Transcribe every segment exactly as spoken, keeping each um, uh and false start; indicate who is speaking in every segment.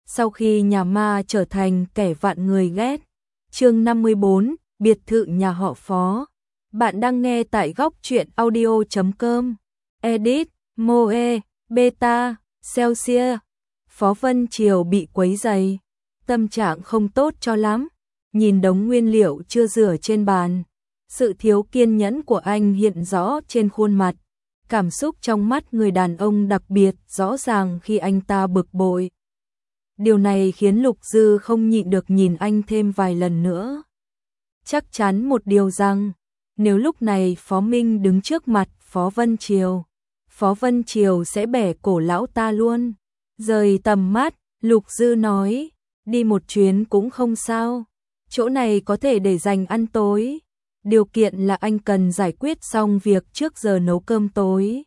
Speaker 1: sau khi nhà ma trở thành kẻ vạn người ghét. Chương năm mươi bốn, biệt thự nhà họ Phó. Bạn đang nghe tại góc truyện audio chấm com. Edit, Moe, Beta, Celsius. Phó Vân Triều bị quấy rầy, tâm trạng không tốt cho lắm, nhìn đống nguyên liệu chưa rửa trên bàn. Sự thiếu kiên nhẫn của anh hiện rõ trên khuôn mặt, cảm xúc trong mắt người đàn ông đặc biệt rõ ràng khi anh ta bực bội. Điều này khiến Lục Dư không nhịn được nhìn anh thêm vài lần nữa. Chắc chắn một điều rằng, nếu lúc này Phó Minh đứng trước mặt Phó Vân Triều, Phó Vân Triều sẽ bẻ cổ lão ta luôn. Rời tầm mắt, Lục Dư nói, đi một chuyến cũng không sao, chỗ này có thể để dành ăn tối. Điều kiện là anh cần giải quyết xong việc trước giờ nấu cơm tối.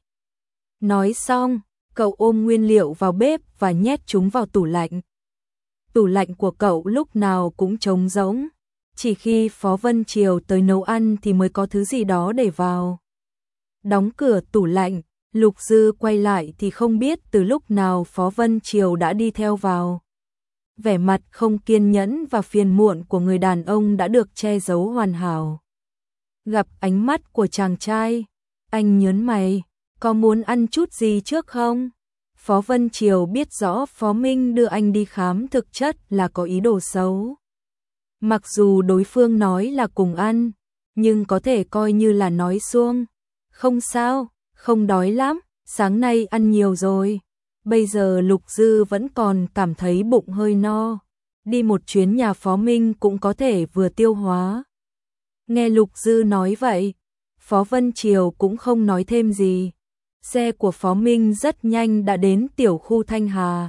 Speaker 1: Nói xong, cậu ôm nguyên liệu vào bếp và nhét chúng vào tủ lạnh. Tủ lạnh của cậu lúc nào cũng trống rỗng, chỉ khi Phó Vân Triều tới nấu ăn thì mới có thứ gì đó để vào. Đóng cửa tủ lạnh, Lục Dư quay lại thì không biết từ lúc nào Phó Vân Triều đã đi theo vào. Vẻ mặt không kiên nhẫn và phiền muộn của người đàn ông đã được che giấu hoàn hảo. Gặp ánh mắt của chàng trai, anh nhớn mày, có muốn ăn chút gì trước không? Phó Vân Triều biết rõ Phó Minh đưa anh đi khám thực chất là có ý đồ xấu. Mặc dù đối phương nói là cùng ăn, nhưng có thể coi như là nói suông. Không sao, không đói lắm, sáng nay ăn nhiều rồi. Bây giờ Lục Dư vẫn còn cảm thấy bụng hơi no. Đi một chuyến nhà Phó Minh cũng có thể vừa tiêu hóa. Nghe Lục Dư nói vậy, Phó Vân Triều cũng không nói thêm gì. Xe của Phó Minh rất nhanh đã đến tiểu khu Thanh Hà.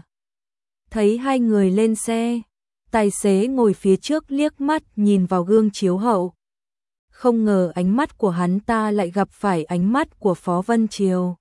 Speaker 1: Thấy hai người lên xe, tài xế ngồi phía trước liếc mắt nhìn vào gương chiếu hậu. Không ngờ ánh mắt của hắn ta lại gặp phải ánh mắt của Phó Vân Triều.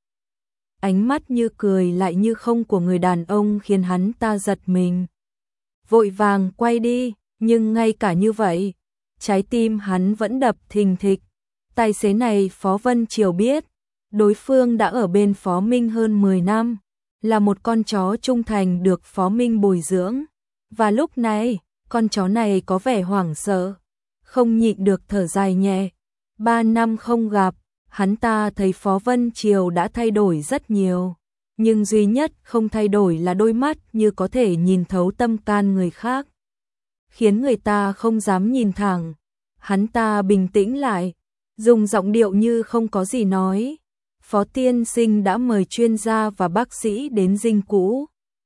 Speaker 1: Ánh mắt như cười lại như không của người đàn ông khiến hắn ta giật mình. Vội vàng quay đi, nhưng ngay cả như vậy, trái tim hắn vẫn đập thình thịch. Tài xế này Phó Vân Triều biết, đối phương đã ở bên Phó Minh hơn mười năm, là một con chó trung thành được Phó Minh bồi dưỡng. Và lúc này, con chó này có vẻ hoảng sợ, không nhịn được thở dài nhẹ. Ba năm không gặp, hắn ta thấy Phó Vân Triều đã thay đổi rất nhiều, nhưng duy nhất không thay đổi là đôi mắt như có thể nhìn thấu tâm can người khác, khiến người ta không dám nhìn thẳng. Hắn ta bình tĩnh lại, dùng giọng điệu như không có gì nói. Phó tiên sinh đã mời chuyên gia và bác sĩ đến dinh cũ,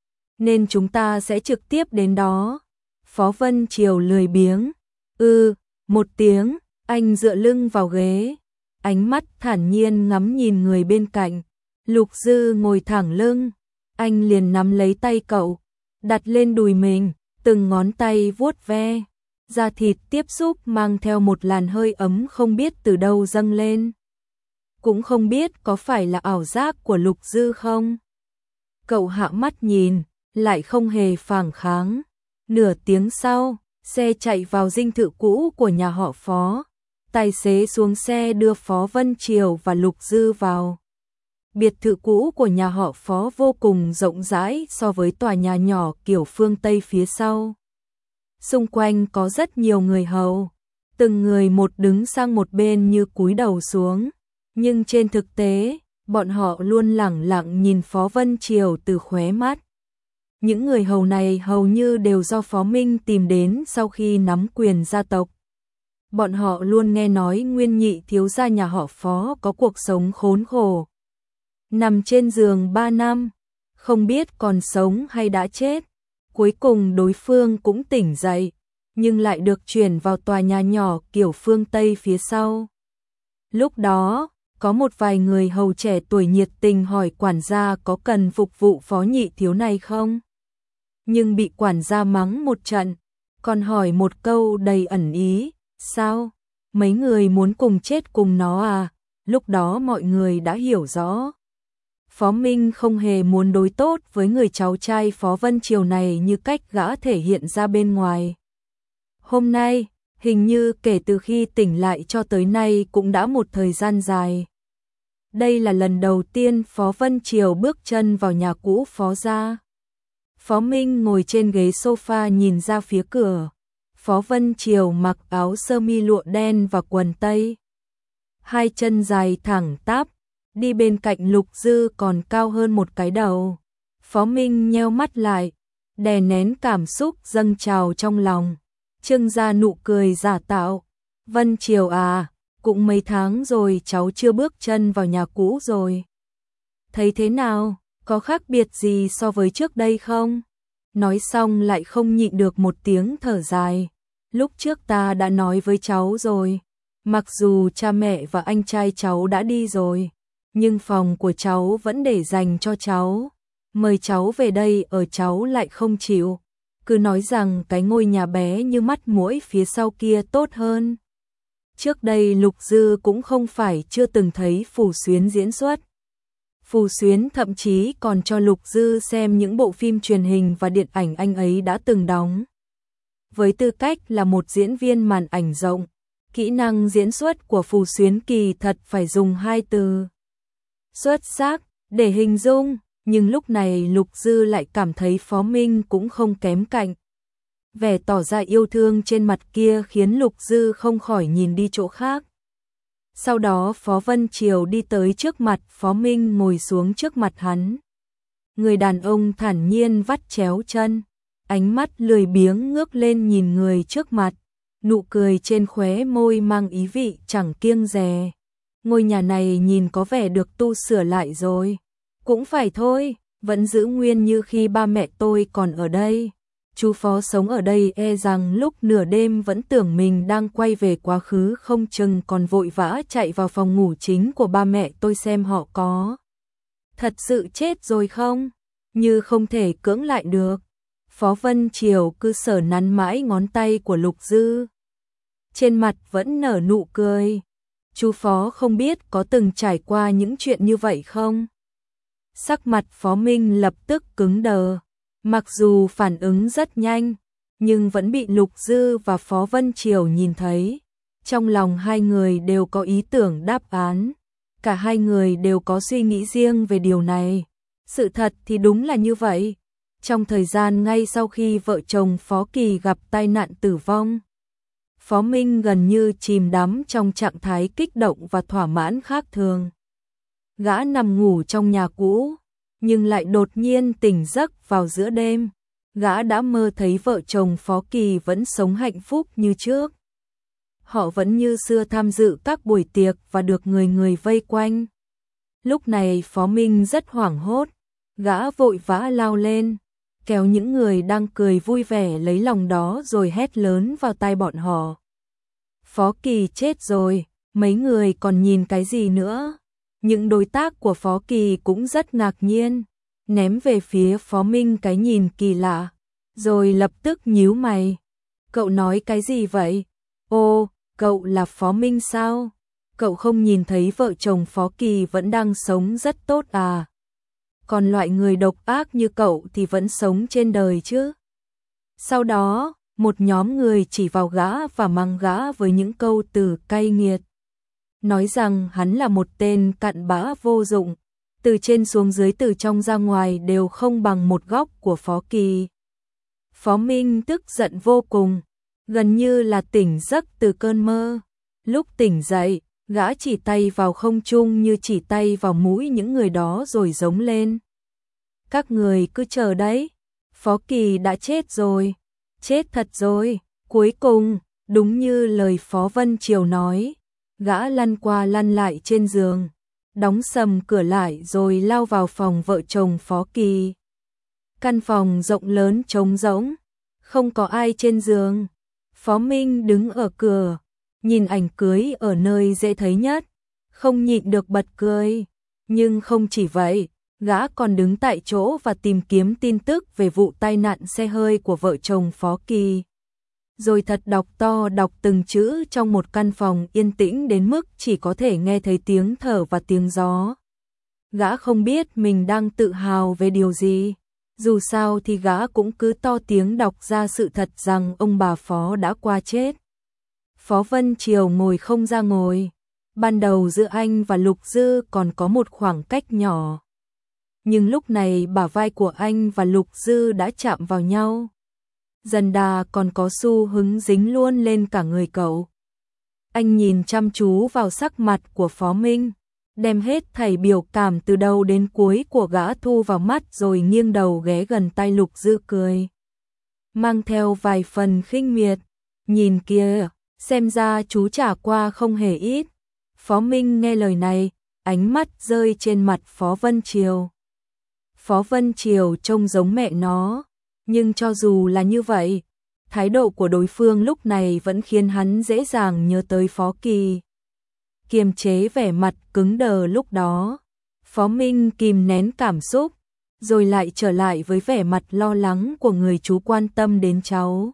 Speaker 1: nên chúng ta sẽ trực tiếp đến đó. Phó Vân Triều lười biếng. Ừ, một tiếng, anh dựa lưng vào ghế, ánh mắt thản nhiên ngắm nhìn người bên cạnh. Lục Dư ngồi thẳng lưng, anh liền nắm lấy tay cậu, đặt lên đùi mình, từng ngón tay vuốt ve. Da thịt tiếp xúc mang theo một làn hơi ấm không biết từ đâu dâng lên. Cũng không biết có phải là ảo giác của Lục Dư không? Cậu hạ mắt nhìn, lại không hề phản kháng. Nửa tiếng sau, xe chạy vào dinh thự cũ của nhà họ Phó. Tài xế xuống xe đưa Phó Vân Triều và Lục Dư vào. Biệt thự cũ của nhà họ Phó vô cùng rộng rãi so với tòa nhà nhỏ kiểu phương Tây phía sau. Xung quanh có rất nhiều người hầu, từng người một đứng sang một bên như cúi đầu xuống. Nhưng trên thực tế, bọn họ luôn lẳng lặng nhìn Phó Vân Triều từ khóe mắt. Những người hầu này hầu như đều do Phó Minh tìm đến sau khi nắm quyền gia tộc. Bọn họ luôn nghe nói nguyên nhị thiếu gia nhà họ Phó có cuộc sống khốn khổ. Nằm trên giường ba năm, không biết còn sống hay đã chết. Cuối cùng đối phương cũng tỉnh dậy, nhưng lại được chuyển vào tòa nhà nhỏ kiểu phương Tây phía sau. Lúc đó, có một vài người hầu trẻ tuổi nhiệt tình hỏi quản gia có cần phục vụ Phó nhị thiếu này không? Nhưng bị quản gia mắng một trận, còn hỏi một câu đầy ẩn ý, sao? Mấy người muốn cùng chết cùng nó à? Lúc đó mọi người đã hiểu rõ. Phó Minh không hề muốn đối tốt với người cháu trai Phó Vân Triều này như cách gã thể hiện ra bên ngoài. Hôm nay, hình như kể từ khi tỉnh lại cho tới nay cũng đã một thời gian dài. Đây là lần đầu tiên Phó Vân Triều bước chân vào nhà cũ Phó gia. Phó Minh ngồi trên ghế sofa nhìn ra phía cửa. Phó Vân Triều mặc áo sơ mi lụa đen và quần tây. Hai chân dài thẳng tắp, đi bên cạnh Lục Dư còn cao hơn một cái đầu. Phó Minh nheo mắt lại, đè nén cảm xúc dâng trào trong lòng, trưng ra nụ cười giả tạo. Vân Triều à, cũng mấy tháng rồi cháu chưa bước chân vào nhà cũ rồi. Thấy thế nào, có khác biệt gì so với trước đây không? Nói xong lại không nhịn được một tiếng thở dài. Lúc trước ta đã nói với cháu rồi, mặc dù cha mẹ và anh trai cháu đã đi rồi, nhưng phòng của cháu vẫn để dành cho cháu. Mời cháu về đây ở cháu lại không chịu, cứ nói rằng cái ngôi nhà bé như mắt muỗi phía sau kia tốt hơn. Trước đây Lục Dư cũng không phải chưa từng thấy Phù Xuyến diễn xuất. Phù Xuyến thậm chí còn cho Lục Dư xem những bộ phim truyền hình và điện ảnh anh ấy đã từng đóng. Với tư cách là một diễn viên màn ảnh rộng, kỹ năng diễn xuất của Phù Xuyến kỳ thật phải dùng hai từ xuất sắc để hình dung, nhưng lúc này Lục Dư lại cảm thấy Phó Minh cũng không kém cạnh. Vẻ tỏ ra yêu thương trên mặt kia khiến Lục Dư không khỏi nhìn đi chỗ khác. Sau đó Phó Vân Triều đi tới trước mặt Phó Minh ngồi xuống trước mặt hắn. Người đàn ông thản nhiên vắt chéo chân, ánh mắt lười biếng ngước lên nhìn người trước mặt, nụ cười trên khóe môi mang ý vị chẳng kiêng dè. Ngôi nhà này nhìn có vẻ được tu sửa lại rồi. Cũng phải thôi, vẫn giữ nguyên như khi ba mẹ tôi còn ở đây. Chú Phó sống ở đây e rằng lúc nửa đêm vẫn tưởng mình đang quay về quá khứ, không chừng còn vội vã chạy vào phòng ngủ chính của ba mẹ tôi xem họ có thật sự chết rồi không, như không thể cưỡng lại được. Phó Vân Triều cứ sờ nắn mãi ngón tay của Lục Dư, trên mặt vẫn nở nụ cười. Chú Phó không biết có từng trải qua những chuyện như vậy không? Sắc mặt Phó Minh lập tức cứng đờ. Mặc dù phản ứng rất nhanh, nhưng vẫn bị Lục Dư và Phó Vân Triều nhìn thấy. Trong lòng hai người đều có ý tưởng đáp án. Cả hai người đều có suy nghĩ riêng về điều này. Sự thật thì đúng là như vậy. Trong thời gian ngay sau khi vợ chồng Phó Kỳ gặp tai nạn tử vong, Phó Minh gần như chìm đắm trong trạng thái kích động và thỏa mãn khác thường. Gã nằm ngủ trong nhà cũ, nhưng lại đột nhiên tỉnh giấc vào giữa đêm. Gã đã mơ thấy vợ chồng Phó Kỳ vẫn sống hạnh phúc như trước. Họ vẫn như xưa tham dự các buổi tiệc và được người người vây quanh. Lúc này Phó Minh rất hoảng hốt, gã vội vã lao lên, kéo những người đang cười vui vẻ lấy lòng đó rồi hét lớn vào tai bọn họ. Phó Kỳ chết rồi, mấy người còn nhìn cái gì nữa? Những đối tác của Phó Kỳ cũng rất ngạc nhiên, ném về phía Phó Minh cái nhìn kỳ lạ, rồi lập tức nhíu mày. Cậu nói cái gì vậy? Ô, cậu là Phó Minh sao? Cậu không nhìn thấy vợ chồng Phó Kỳ vẫn đang sống rất tốt à? Còn loại người độc ác như cậu thì vẫn sống trên đời chứ? Sau đó, một nhóm người chỉ vào gã và mắng gã với những câu từ cay nghiệt. Nói rằng hắn là một tên cặn bã vô dụng, từ trên xuống dưới từ trong ra ngoài đều không bằng một góc của Phó Kỳ. Phó Minh tức giận vô cùng, gần như là tỉnh giấc từ cơn mơ. Lúc tỉnh dậy, gã chỉ tay vào không trung như chỉ tay vào mũi những người đó rồi giống lên. Các người cứ chờ đấy, Phó Kỳ đã chết rồi, chết thật rồi. Cuối cùng, đúng như lời Phó Vân Triều nói, gã lăn qua lăn lại trên giường, đóng sầm cửa lại rồi lao vào phòng vợ chồng Phó Kỳ. Căn phòng rộng lớn trống rỗng, không có ai trên giường. Phó Minh đứng ở cửa, nhìn ảnh cưới ở nơi dễ thấy nhất, không nhịn được bật cười. Nhưng không chỉ vậy, gã còn đứng tại chỗ và tìm kiếm tin tức về vụ tai nạn xe hơi của vợ chồng Phó Kỳ. Rồi thật đọc to đọc từng chữ trong một căn phòng yên tĩnh đến mức chỉ có thể nghe thấy tiếng thở và tiếng gió. Gã không biết mình đang tự hào về điều gì. Dù sao thì gã cũng cứ to tiếng đọc ra sự thật rằng ông bà Phó đã qua chết. Phó Vân Triều ngồi không ra ngồi. Ban đầu giữa anh và Lục Dư còn có một khoảng cách nhỏ. nhưng lúc này bả vai của anh và Lục Dư đã chạm vào nhau. Dần đà còn có xu hứng dính luôn lên cả người cậu. Anh nhìn chăm chú vào sắc mặt của Phó Minh, đem hết thảy biểu cảm từ đầu đến cuối của gã thu vào mắt rồi nghiêng đầu ghé gần tai Lục Dư cười. Mang theo vài phần khinh miệt, nhìn kia, xem ra chú trả qua không hề ít. Phó Minh nghe lời này, ánh mắt rơi trên mặt Phó Vân Triều. Phó Vân Triều trông giống mẹ nó, nhưng cho dù là như vậy, thái độ của đối phương lúc này vẫn khiến hắn dễ dàng nhớ tới Phó Kỳ. Kiềm chế vẻ mặt cứng đờ lúc đó, Phó Minh kìm nén cảm xúc, rồi lại trở lại với vẻ mặt lo lắng của người chú quan tâm đến cháu.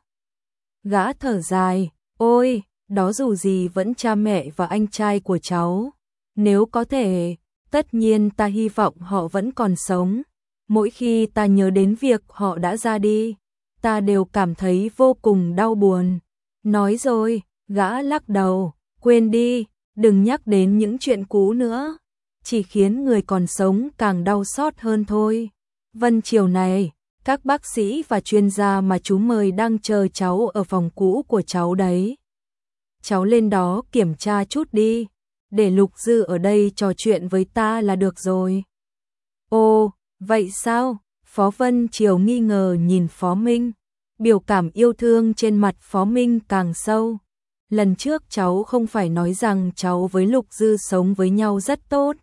Speaker 1: Gã thở dài, ôi, đó dù gì vẫn cha mẹ và anh trai của cháu. Nếu có thể, tất nhiên ta hy vọng họ vẫn còn sống. Mỗi khi ta nhớ đến việc họ đã ra đi, ta đều cảm thấy vô cùng đau buồn. Nói rồi, gã lắc đầu, quên đi, đừng nhắc đến những chuyện cũ nữa. Chỉ khiến người còn sống càng đau xót hơn thôi. Vân chiều này, các bác sĩ và chuyên gia mà chú mời đang chờ cháu ở phòng cũ của cháu đấy. Cháu lên đó kiểm tra chút đi, để Lục Dư ở đây trò chuyện với ta là được rồi. Ồ, vậy sao? Phó Vân Triều nghi ngờ nhìn Phó Minh, biểu cảm yêu thương trên mặt Phó Minh càng sâu. Lần trước cháu không phải nói rằng cháu với Lục Dư sống với nhau rất tốt,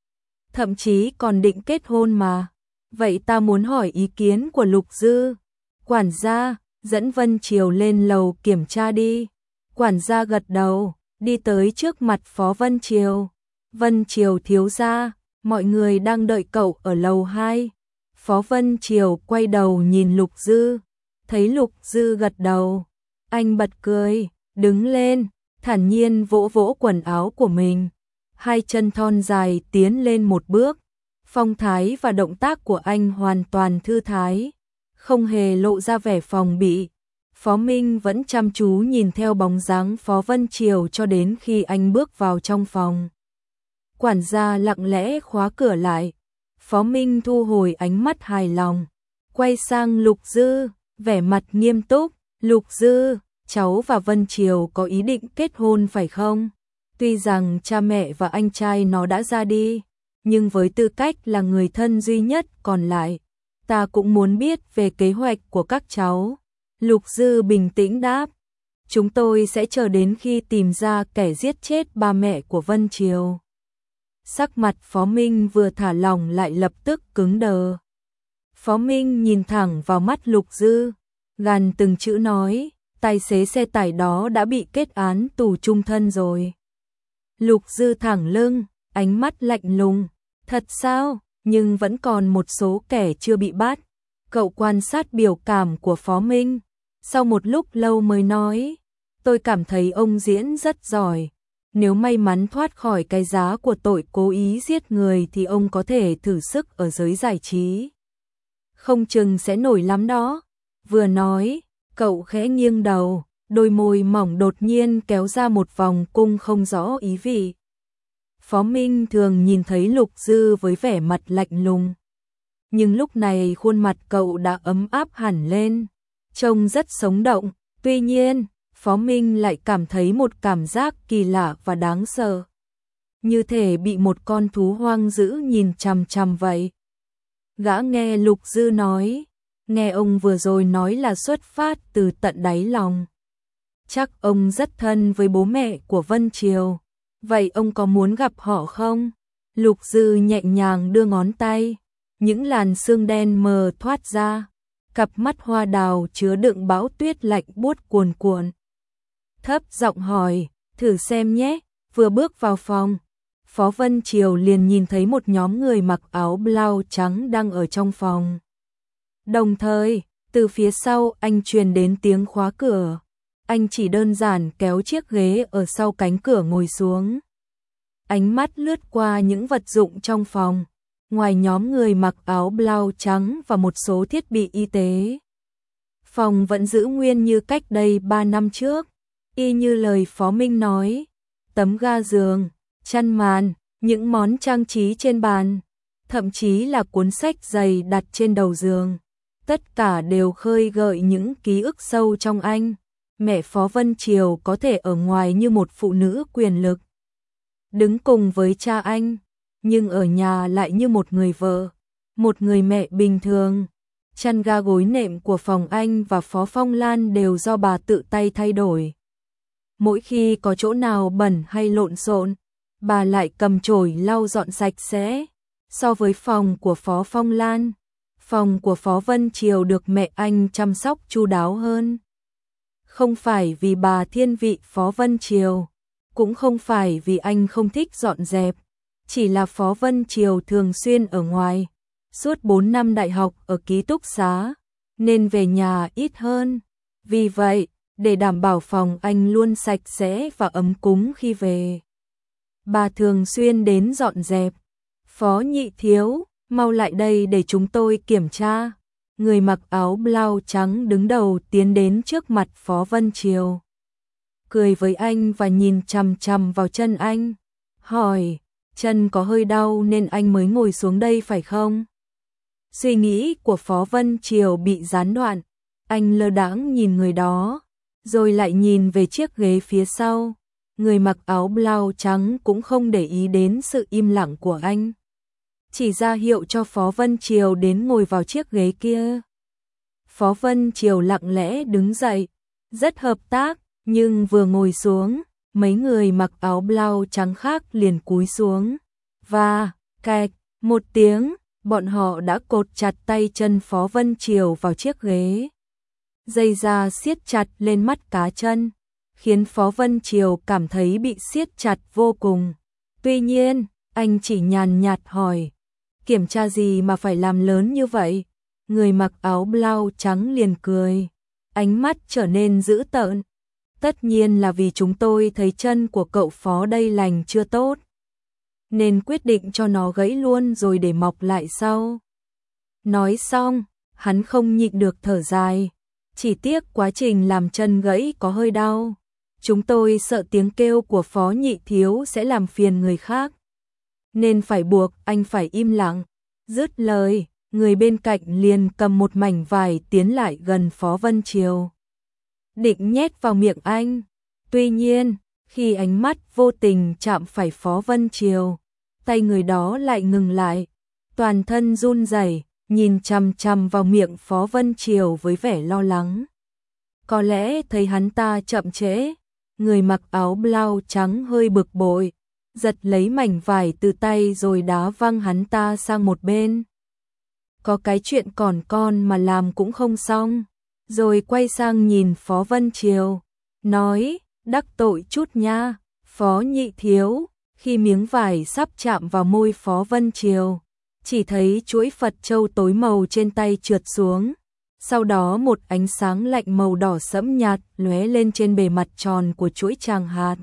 Speaker 1: thậm chí còn định kết hôn mà. Vậy ta muốn hỏi ý kiến của Lục Dư. Quản gia, dẫn Vân Triều lên lầu kiểm tra đi. Quản gia gật đầu, đi tới trước mặt Phó Vân Triều. Vân Triều thiếu gia, mọi người đang đợi cậu ở lầu hai. Phó Vân Triều quay đầu nhìn Lục Dư, thấy Lục Dư gật đầu. Anh bật cười, đứng lên, thản nhiên vỗ vỗ quần áo của mình. Hai chân thon dài tiến lên một bước. Phong thái và động tác của anh hoàn toàn thư thái, không hề lộ ra vẻ phòng bị. Phó Minh vẫn chăm chú nhìn theo bóng dáng Phó Vân Triều cho đến khi anh bước vào trong phòng. Quản gia lặng lẽ khóa cửa lại. Phó Minh thu hồi ánh mắt hài lòng, quay sang Lục Dư, vẻ mặt nghiêm túc. Lục Dư, cháu và Vân Triều có ý định kết hôn phải không? Tuy rằng cha mẹ và anh trai nó đã ra đi, nhưng với tư cách là người thân duy nhất còn lại, ta cũng muốn biết về kế hoạch của các cháu. Lục Dư bình tĩnh đáp, chúng tôi sẽ chờ đến khi tìm ra kẻ giết chết ba mẹ của Vân Triều. Sắc mặt Phó Minh vừa thả lỏng lại lập tức cứng đờ. Phó Minh nhìn thẳng vào mắt Lục Dư, gằn từng chữ nói, tài xế xe tải đó đã bị kết án tù chung thân rồi. Lục Dư thẳng lưng, ánh mắt lạnh lùng. Thật sao? Nhưng vẫn còn một số kẻ chưa bị bắt. Cậu quan sát biểu cảm của Phó Minh, sau một lúc lâu mới nói, tôi cảm thấy ông diễn rất giỏi. Nếu may mắn thoát khỏi cái giá của tội cố ý giết người thì ông có thể thử sức ở giới giải trí. Không chừng sẽ nổi lắm đó. Vừa nói, cậu khẽ nghiêng đầu, đôi môi mỏng đột nhiên kéo ra một vòng cung không rõ ý vị. Phó Minh thường nhìn thấy Lục Dư với vẻ mặt lạnh lùng, nhưng lúc này khuôn mặt cậu đã ấm áp hẳn lên, trông rất sống động. Tuy nhiên, Phó Minh lại cảm thấy một cảm giác kỳ lạ và đáng sợ, như thể bị một con thú hoang dữ nhìn chằm chằm vậy. Gã nghe Lục Dư nói, nghe ông vừa rồi nói là xuất phát từ tận đáy lòng. Chắc ông rất thân với bố mẹ của Vân Triều. Vậy ông có muốn gặp họ không? Lục Dư nhẹ nhàng đưa ngón tay, những làn sương đen mờ thoát ra, cặp mắt hoa đào chứa đựng bão tuyết lạnh buốt cuồn cuộn. Thấp giọng hỏi, thử xem nhé. Vừa bước vào phòng, Phó Vân Triều liền nhìn thấy một nhóm người mặc áo blau trắng đang ở trong phòng. Đồng thời, từ phía sau anh truyền đến tiếng khóa cửa. Anh chỉ đơn giản kéo chiếc ghế ở sau cánh cửa ngồi xuống. Ánh mắt lướt qua những vật dụng trong phòng, ngoài nhóm người mặc áo blau trắng và một số thiết bị y tế. Phòng vẫn giữ nguyên như cách đây ba năm trước, y như lời Phó Minh nói, tấm ga giường, chăn màn, những món trang trí trên bàn, thậm chí là cuốn sách dày đặt trên đầu giường. Tất cả đều khơi gợi những ký ức sâu trong anh. Mẹ Phó Vân Triều có thể ở ngoài như một phụ nữ quyền lực, đứng cùng với cha anh, nhưng ở nhà lại như một người vợ, một người mẹ bình thường. Chăn ga gối nệm của phòng anh và Phó Phong Lan đều do bà tự tay thay đổi. Mỗi khi có chỗ nào bẩn hay lộn xộn, bà lại cầm chổi lau dọn sạch sẽ. So với phòng của Phó Phong Lan, phòng của Phó Vân Triều được mẹ anh chăm sóc chu đáo hơn. Không phải vì bà thiên vị Phó Vân Triều, cũng không phải vì anh không thích dọn dẹp, chỉ là Phó Vân Triều thường xuyên ở ngoài, suốt bốn năm đại học ở ký túc xá, nên về nhà ít hơn. Vì vậy, để đảm bảo phòng anh luôn sạch sẽ và ấm cúng khi về, bà thường xuyên đến dọn dẹp. Phó Nhị Thiếu, mau lại đây để chúng tôi kiểm tra. Người mặc áo blau trắng đứng đầu tiến đến trước mặt Phó Vân Triều, cười với anh và nhìn chằm chằm vào chân anh, hỏi, chân có hơi đau nên anh mới ngồi xuống đây phải không? Suy nghĩ của Phó Vân Triều bị gián đoạn, anh lơ đãng nhìn người đó, rồi lại nhìn về chiếc ghế phía sau. Người mặc áo blau trắng cũng không để ý đến sự im lặng của anh, chỉ ra hiệu cho Phó Vân Triều đến ngồi vào chiếc ghế kia. Phó Vân Triều lặng lẽ đứng dậy, rất hợp tác, nhưng vừa ngồi xuống, mấy người mặc áo blau trắng khác liền cúi xuống, và cạch một tiếng, bọn họ đã cột chặt tay chân Phó Vân Triều vào chiếc ghế. Dây da siết chặt lên mắt cá chân, khiến Phó Vân Triều cảm thấy bị siết chặt vô cùng. Tuy nhiên, anh chỉ nhàn nhạt hỏi, kiểm tra gì mà phải làm lớn như vậy? Người mặc áo blau trắng liền cười, ánh mắt trở nên dữ tợn. Tất nhiên là vì chúng tôi thấy chân của cậu Phó đây lành chưa tốt, nên quyết định cho nó gãy luôn rồi để mọc lại sau. Nói xong, hắn không nhịn được thở dài, chỉ tiếc quá trình làm chân gãy có hơi đau. Chúng tôi sợ tiếng kêu của Phó Nhị Thiếu sẽ làm phiền người khác, nên phải buộc anh phải im lặng. Dứt lời, người bên cạnh liền cầm một mảnh vải tiến lại gần Phó Vân Triều, định nhét vào miệng anh. Tuy nhiên, khi ánh mắt vô tình chạm phải Phó Vân Triều, tay người đó lại ngừng lại, toàn thân run rẩy, nhìn chằm chằm vào miệng Phó Vân Triều với vẻ lo lắng. Có lẽ thấy hắn ta chậm trễ, người mặc áo blau trắng hơi bực bội, giật lấy mảnh vải từ tay rồi đá văng hắn ta sang một bên. Có cái chuyện còn con mà làm cũng không xong. Rồi quay sang nhìn Phó Vân Triều, nói, đắc tội chút nha, Phó Nhị Thiếu. Khi miếng vải sắp chạm vào môi Phó Vân Triều, chỉ thấy chuỗi Phật châu tối màu trên tay trượt xuống. Sau đó một ánh sáng lạnh màu đỏ sẫm nhạt lóe lên trên bề mặt tròn của chuỗi tràng hạt.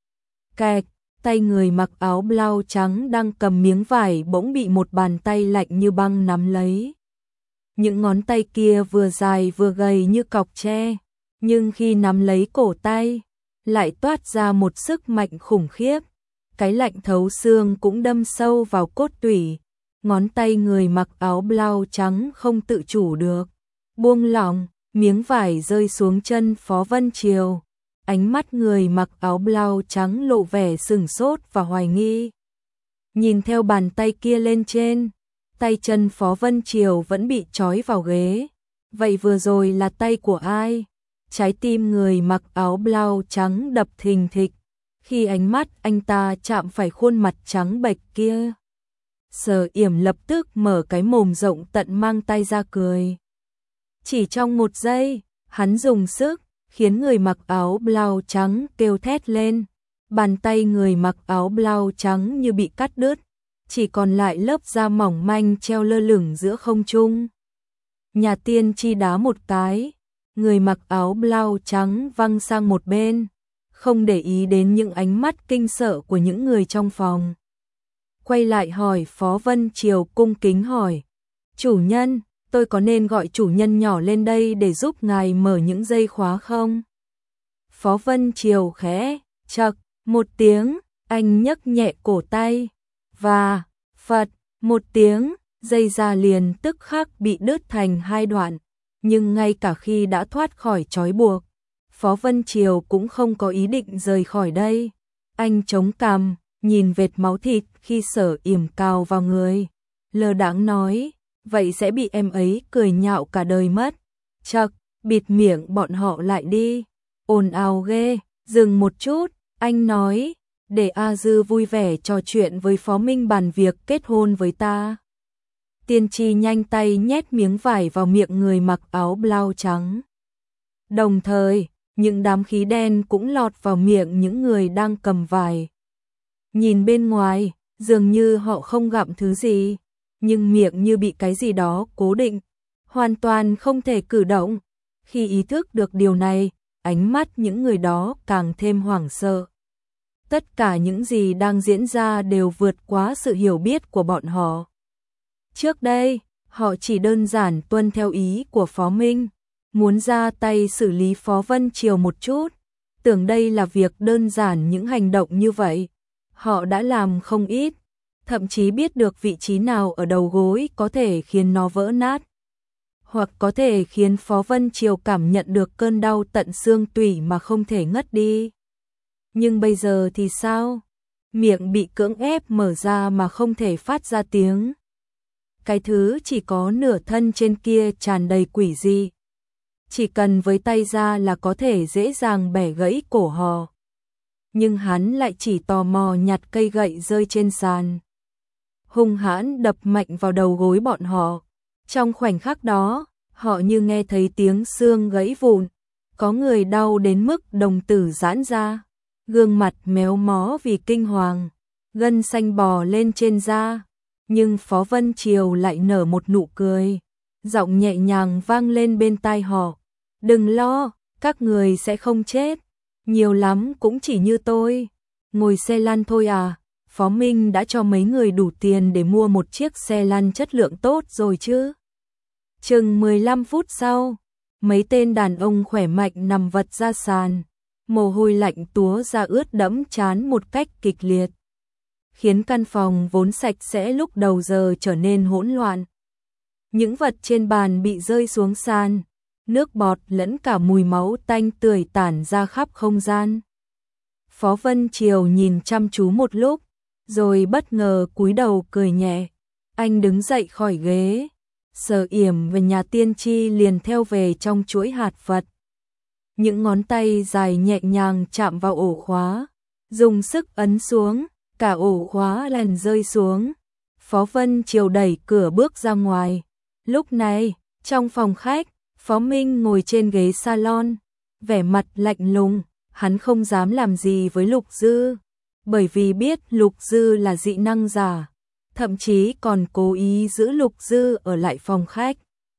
Speaker 1: Kẹt, tay người mặc áo blau trắng đang cầm miếng vải bỗng bị một bàn tay lạnh như băng nắm lấy. Những ngón tay kia vừa dài vừa gầy như cọc tre, nhưng khi nắm lấy cổ tay, lại toát ra một sức mạnh khủng khiếp. Cái lạnh thấu xương cũng đâm sâu vào cốt tủy. Ngón tay người mặc áo blau trắng không tự chủ được, buông lỏng, miếng vải rơi xuống chân Phó Vân Triều. Ánh mắt người mặc áo blau trắng lộ vẻ sửng sốt và hoài nghi. Nhìn theo bàn tay kia lên trên, tay chân Phó Vân Triều vẫn bị trói vào ghế. Vậy vừa rồi là tay của ai? Trái tim người mặc áo blau trắng đập thình thịch khi ánh mắt anh ta chạm phải khuôn mặt trắng bệch kia. Sở Yểm lập tức mở cái mồm rộng tận mang tay ra cười. Chỉ trong một giây, hắn dùng sức, khiến người mặc áo blau trắng kêu thét lên. Bàn tay người mặc áo blau trắng như bị cắt đứt, chỉ còn lại lớp da mỏng manh treo lơ lửng giữa không trung. Nhà tiên tri đá một cái, người mặc áo blau trắng văng sang một bên, không để ý đến những ánh mắt kinh sợ của những người trong phòng. Quay lại hỏi Phó Vân Triều, cung kính hỏi, chủ nhân, tôi có nên gọi chủ nhân nhỏ lên đây để giúp ngài mở những dây khóa không? Phó Vân Triều khẽ chậc một tiếng, anh nhấc nhẹ cổ tay, và phật Một tiếng, dây da liền tức khắc bị đứt thành hai đoạn, nhưng ngay cả khi đã thoát khỏi trói buộc, Phó Vân Triều cũng không có ý định rời khỏi đây. Anh chống cằm, nhìn vệt máu thịt khi Sở Yểm cào vào người, lơ đãng nói, vậy sẽ bị em ấy cười nhạo cả đời mất. Chậc, bịt miệng bọn họ lại đi, ồn ào ghê. Dừng một chút, anh nói, để A Dư vui vẻ trò chuyện với Phó Minh bàn việc kết hôn với ta. Tiên tri nhanh tay nhét miếng vải vào miệng người mặc áo blau trắng. Đồng thời, những đám khí đen cũng lọt vào miệng những người đang cầm vải. Nhìn bên ngoài, dường như họ không gặm thứ gì, nhưng miệng như bị cái gì đó cố định, hoàn toàn không thể cử động. Khi ý thức được điều này, ánh mắt những người đó càng thêm hoảng sợ. Tất cả những gì đang diễn ra đều vượt quá sự hiểu biết của bọn họ. Trước đây, họ chỉ đơn giản tuân theo ý của Phó Minh, muốn ra tay xử lý Phó Vân Triều một chút, tưởng đây là việc đơn giản. Những hành động như vậy họ đã làm không ít, thậm chí biết được vị trí nào ở đầu gối có thể khiến nó vỡ nát, hoặc có thể khiến Phó Vân Triều cảm nhận được cơn đau tận xương tủy mà không thể ngất đi. Nhưng bây giờ thì sao? Miệng bị cưỡng ép mở ra mà không thể phát ra tiếng. Cái thứ chỉ có nửa thân trên kia tràn đầy quỷ dị. Chỉ cần với tay ra là có thể dễ dàng bẻ gãy cổ họ. Nhưng hắn lại chỉ tò mò nhặt cây gậy rơi trên sàn, hung hãn đập mạnh vào đầu gối bọn họ. Trong khoảnh khắc đó, họ như nghe thấy tiếng xương gãy vụn, có người đau đến mức đồng tử giãn ra, gương mặt méo mó vì kinh hoàng, gân xanh bò lên trên da. Nhưng Phó Vân Triều lại nở một nụ cười, giọng nhẹ nhàng vang lên bên tai họ, đừng lo, các người sẽ không chết, nhiều lắm cũng chỉ như tôi, ngồi xe lăn thôi à. Phó Minh đã cho mấy người đủ tiền để mua một chiếc xe lăn chất lượng tốt rồi chứ. Chừng mười lăm phút sau, mấy tên đàn ông khỏe mạnh nằm vật ra sàn, mồ hôi lạnh túa ra ướt đẫm trán một cách kịch liệt, khiến căn phòng vốn sạch sẽ lúc đầu giờ trở nên hỗn loạn. Những vật trên bàn bị rơi xuống sàn, nước bọt lẫn cả mùi máu tanh tưởi tản ra khắp không gian. Phó Vân Triều nhìn chăm chú một lúc, rồi bất ngờ cúi đầu cười nhẹ. Anh đứng dậy khỏi ghế, Sở Yểm và nhà tiên tri liền theo về trong chuỗi hạt vật. Những ngón tay dài nhẹ nhàng chạm vào ổ khóa, dùng sức ấn xuống, cả ổ khóa lần rơi xuống. Phó Vân Triều đẩy cửa bước ra ngoài. Lúc này, trong phòng khách, Phó Minh ngồi trên ghế salon, vẻ mặt lạnh lùng. Hắn không dám làm gì với Lục Dư, bởi vì biết Lục Dư là dị năng giả, thậm chí còn cố ý giữ Lục Dư ở lại phòng khách.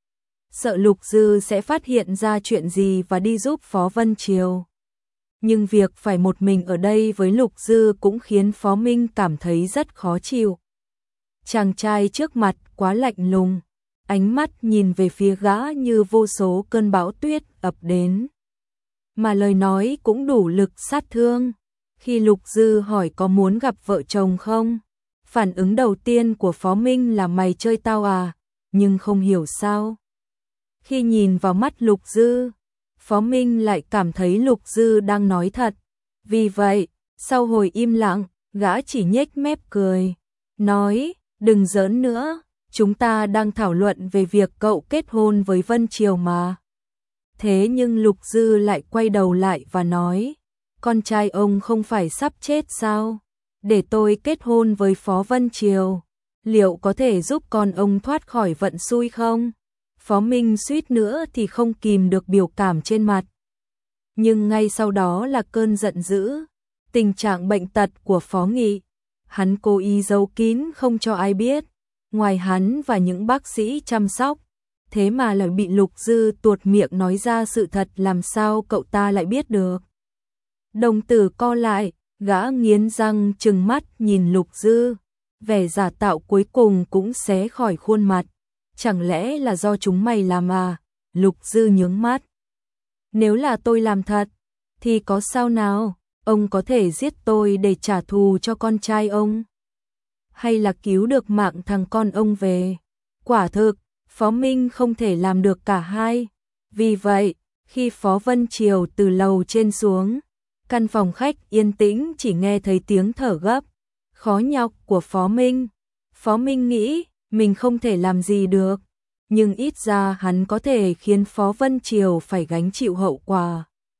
Speaker 1: Sợ Lục Dư sẽ phát hiện ra chuyện gì và đi giúp Phó Vân Triều. Nhưng việc phải một mình ở đây với Lục Dư cũng khiến Phó Minh cảm thấy rất khó chịu. Chàng trai trước mặt quá lạnh lùng, ánh mắt nhìn về phía gã như vô số cơn bão tuyết ập đến. Mà lời nói cũng đủ lực sát thương. Khi Lục Dư hỏi có muốn gặp vợ chồng không, phản ứng đầu tiên của Phó Minh là mày chơi tao à, nhưng không hiểu sao. Khi nhìn vào mắt Lục Dư, Phó Minh lại cảm thấy Lục Dư đang nói thật. Vì vậy, sau hồi im lặng, gã chỉ nhếch mép cười, nói, đừng giỡn nữa, chúng ta đang thảo luận về việc cậu kết hôn với Vân Triều mà. Thế nhưng Lục Dư lại quay đầu lại và nói, con trai ông không phải sắp chết sao? Để tôi kết hôn với Phó Vân Triều, liệu có thể giúp con ông thoát khỏi vận xui không? Phó Minh suýt nữa thì không kìm được biểu cảm trên mặt. Nhưng ngay sau đó là cơn giận dữ, tình trạng bệnh tật của Phó Nghị. Hắn cố ý giấu kín không cho ai biết, ngoài hắn và những bác sĩ chăm sóc. Thế mà lại bị Lục Dư tuột miệng nói ra sự thật, làm sao cậu ta lại biết được? Đồng tử co lại, gã nghiến răng trừng mắt nhìn Lục Dư, vẻ giả tạo cuối cùng cũng xé khỏi khuôn mặt. Chẳng lẽ là do chúng mày làm à? Lục Dư nhướng mắt. Nếu là tôi làm thật, thì có sao nào? Ông có thể giết tôi để trả thù cho con trai ông. hay là cứu được mạng thằng con ông về. Quả thực, Phó Minh không thể làm được cả hai. Vì vậy, khi Phó Vân Triều từ lầu trên xuống, căn phòng khách yên tĩnh chỉ nghe thấy tiếng thở gấp, khó nhọc của Phó Minh. Phó Minh nghĩ, mình không thể làm gì được, nhưng ít ra hắn có thể khiến Phó Vân Triều phải gánh chịu hậu quả.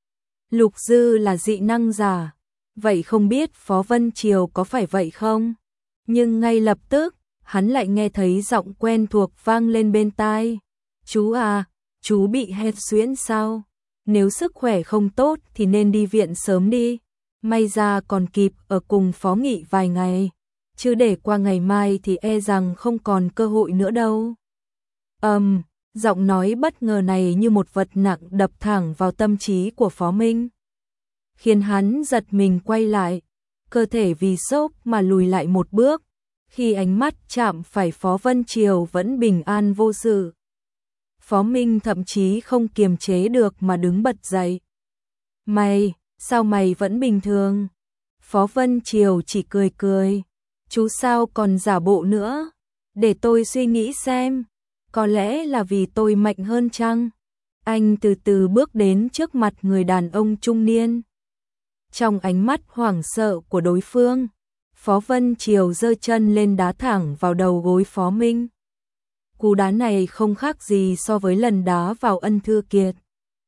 Speaker 1: Lục Dư là dị năng giả, vậy không biết Phó Vân Triều có phải vậy không? Nhưng ngay lập tức, hắn lại nghe thấy giọng quen thuộc vang lên bên tai. Chú à, chú bị hét suyễn sao? Nếu sức khỏe không tốt thì nên đi viện sớm đi. May ra còn kịp ở cùng Phó Nghị vài ngày, chứ để qua ngày mai thì e rằng không còn cơ hội nữa đâu. Ầm, um, giọng nói bất ngờ này như một vật nặng đập thẳng vào tâm trí của Phó Minh, khiến hắn giật mình quay lại, cơ thể vì sốc mà lùi lại một bước. Khi ánh mắt chạm phải Phó Vân Triều vẫn bình an vô sự, Phó Minh thậm chí không kiềm chế được mà đứng bật dậy. Mày, sao mày vẫn bình thường? Phó Vân Triều chỉ cười cười. Chú sao còn giả bộ nữa? Để tôi suy nghĩ xem. Có lẽ là vì tôi mạnh hơn chăng? Anh từ từ bước đến trước mặt người đàn ông trung niên. Trong ánh mắt hoảng sợ của đối phương, Phó Vân Triều giơ chân lên đá thẳng vào đầu gối Phó Minh. Cú đá này không khác gì so với lần đá vào Ân Thư Kiệt.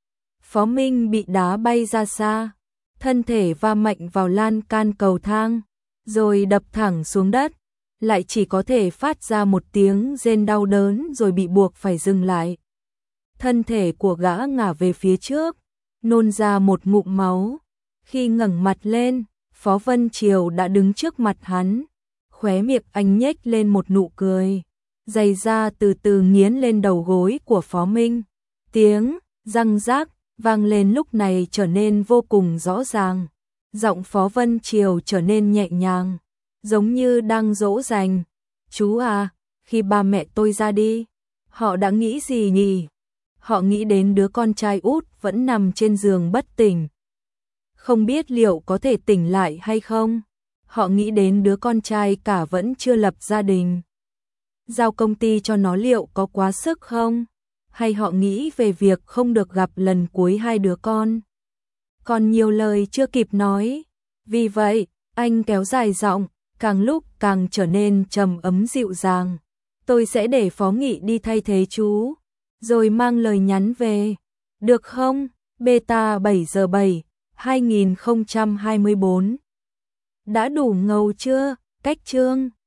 Speaker 1: Phó Minh bị đá bay ra xa, thân thể va mạnh vào lan can cầu thang, rồi đập thẳng xuống đất, lại chỉ có thể phát ra một tiếng rên đau đớn rồi bị buộc phải dừng lại. Thân thể của gã ngả về phía trước, nôn ra một ngụm máu. Khi ngẩng mặt lên, Phó Vân Triều đã đứng trước mặt hắn, khóe miệng anh nhếch lên một nụ cười. Giày da từ từ nghiến lên đầu gối của Phó Minh. Tiếng răng rác vang lên lúc này trở nên vô cùng rõ ràng. Giọng Phó Vân Triều trở nên nhẹ nhàng, giống như đang dỗ dành. Chú à, khi ba mẹ tôi ra đi, họ đã nghĩ gì nhỉ? Họ nghĩ đến đứa con trai út vẫn nằm trên giường bất tỉnh, không biết liệu có thể tỉnh lại hay không. Họ nghĩ đến đứa con trai cả vẫn chưa lập gia đình, giao công ty cho nó liệu có quá sức không? Hay họ nghĩ về việc không được gặp lần cuối hai đứa con? Còn nhiều lời chưa kịp nói. Vì vậy, anh kéo dài giọng, càng lúc càng trở nên trầm ấm dịu dàng. Tôi sẽ để Phó Nghị đi thay thế chú, rồi mang lời nhắn về. Được không? Beta bảy giờ bảy, hai nghìn không trăm hai mươi bốn. Đã đủ ngầu chưa? Cách chương